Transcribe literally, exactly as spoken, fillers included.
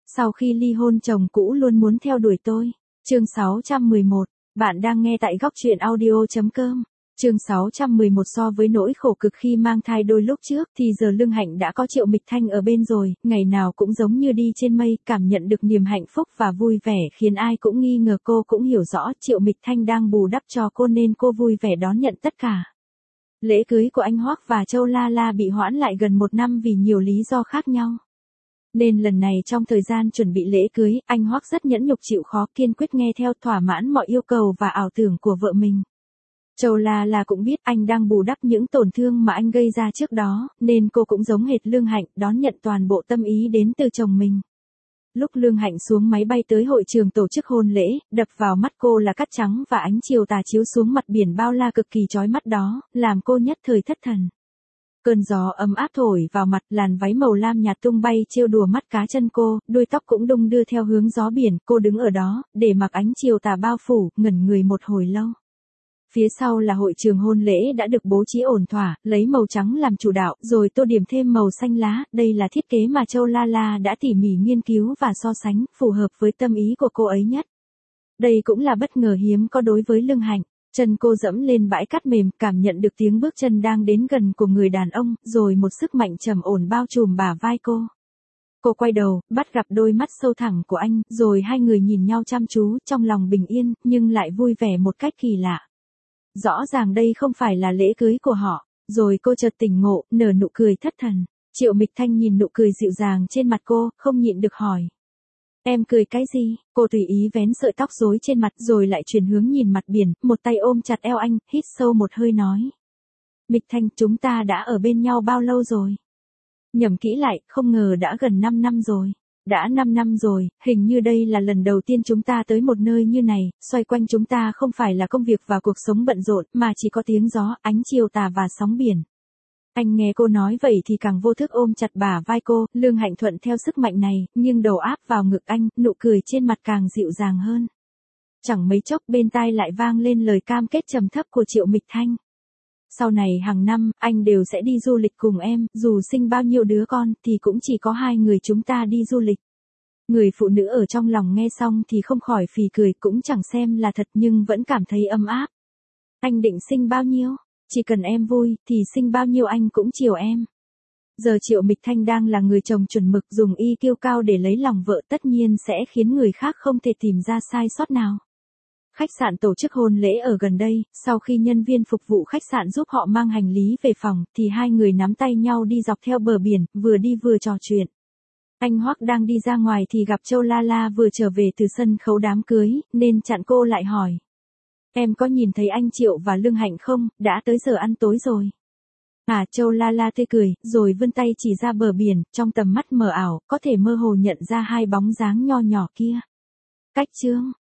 Sau khi ly hôn chồng cũ luôn muốn theo đuổi tôi. Chương sáu trăm mười một. Bạn đang nghe tại góc truyện audio chấm com. Chương sáu trăm mười một. So với nỗi khổ cực khi mang thai đôi lúc trước thì giờ Lương Hạnh đã có Triệu Mịch Thanh ở bên rồi, ngày nào cũng giống như đi trên mây, cảm nhận được niềm hạnh phúc và vui vẻ khiến ai cũng nghi ngờ cô cũng hiểu rõ Triệu Mịch Thanh đang bù đắp cho cô nên cô vui vẻ đón nhận tất cả. Lễ cưới của anh Hoắc và Châu La La bị hoãn lại gần một năm vì nhiều lý do khác nhau. Nên lần này trong thời gian chuẩn bị lễ cưới, anh Hoắc rất nhẫn nhục chịu khó, kiên quyết nghe theo, thỏa mãn mọi yêu cầu và ảo tưởng của vợ mình. Châu La La cũng biết anh đang bù đắp những tổn thương mà anh gây ra trước đó, nên cô cũng giống hệt Lương Hạnh, đón nhận toàn bộ tâm ý đến từ chồng mình. Lúc Lương Hạnh xuống máy bay tới hội trường tổ chức hôn lễ, đập vào mắt cô là cát trắng và ánh chiều tà chiếu xuống mặt biển bao la cực kỳ chói mắt đó, làm cô nhất thời thất thần. Cơn gió ấm áp thổi vào mặt, làn váy màu lam nhạt tung bay trêu đùa mắt cá chân cô, đuôi tóc cũng đung đưa theo hướng gió biển, cô đứng ở đó, để mặc ánh chiều tà bao phủ, ngẩn người một hồi lâu. Phía sau là hội trường hôn lễ đã được bố trí ổn thỏa, lấy màu trắng làm chủ đạo, rồi tô điểm thêm màu xanh lá, đây là thiết kế mà Châu La La đã tỉ mỉ nghiên cứu và so sánh, phù hợp với tâm ý của cô ấy nhất. Đây cũng là bất ngờ hiếm có đối với Lương Hạnh. Chân cô dẫm lên bãi cát mềm, cảm nhận được tiếng bước chân đang đến gần của người đàn ông, rồi một sức mạnh trầm ổn bao trùm bả vai cô. Cô quay đầu, bắt gặp đôi mắt sâu thẳm của anh, rồi hai người nhìn nhau chăm chú, trong lòng bình yên, nhưng lại vui vẻ một cách kỳ lạ. Rõ ràng đây không phải là lễ cưới của họ, rồi cô chợt tỉnh ngộ, nở nụ cười thất thần. Triệu Mịch Thanh nhìn nụ cười dịu dàng trên mặt cô, không nhịn được hỏi. Em cười cái gì? Cô tùy ý vén sợi tóc rối trên mặt rồi lại chuyển hướng nhìn mặt biển, một tay ôm chặt eo anh, hít sâu một hơi nói. Mịch Thanh, chúng ta đã ở bên nhau bao lâu rồi? Nhẩm kỹ lại, không ngờ đã gần năm năm rồi. Đã năm năm rồi, hình như đây là lần đầu tiên chúng ta tới một nơi như này, xoay quanh chúng ta không phải là công việc và cuộc sống bận rộn, mà chỉ có tiếng gió, ánh chiều tà và sóng biển. Anh nghe cô nói vậy thì càng vô thức ôm chặt bả vai cô, Lương Hạnh thuận theo sức mạnh này, nghiêng đầu áp vào ngực anh, nụ cười trên mặt càng dịu dàng hơn. Chẳng mấy chốc bên tai lại vang lên lời cam kết trầm thấp của Triệu Mịch Thanh. Sau này hàng năm, anh đều sẽ đi du lịch cùng em, dù sinh bao nhiêu đứa con thì cũng chỉ có hai người chúng ta đi du lịch. Người phụ nữ ở trong lòng nghe xong thì không khỏi phì cười, cũng chẳng xem là thật nhưng vẫn cảm thấy ấm áp. Anh định sinh bao nhiêu? Chỉ cần em vui, thì sinh bao nhiêu anh cũng chiều em. Giờ Triệu Mịch Thanh đang là người chồng chuẩn mực, dùng i kiu cao để lấy lòng vợ, tất nhiên sẽ khiến người khác không thể tìm ra sai sót nào. Khách sạn tổ chức hôn lễ ở gần đây, sau khi nhân viên phục vụ khách sạn giúp họ mang hành lý về phòng, thì hai người nắm tay nhau đi dọc theo bờ biển, vừa đi vừa trò chuyện. Anh Hoắc đang đi ra ngoài thì gặp Châu La La vừa trở về từ sân khấu đám cưới, nên chặn cô lại hỏi. Em có nhìn thấy anh Triệu và Lương Hạnh không, đã tới giờ ăn tối rồi. À, Châu La La tươi cười, rồi vươn tay chỉ ra bờ biển, trong tầm mắt mờ ảo, có thể mơ hồ nhận ra hai bóng dáng nho nhỏ kia. Cách Trương,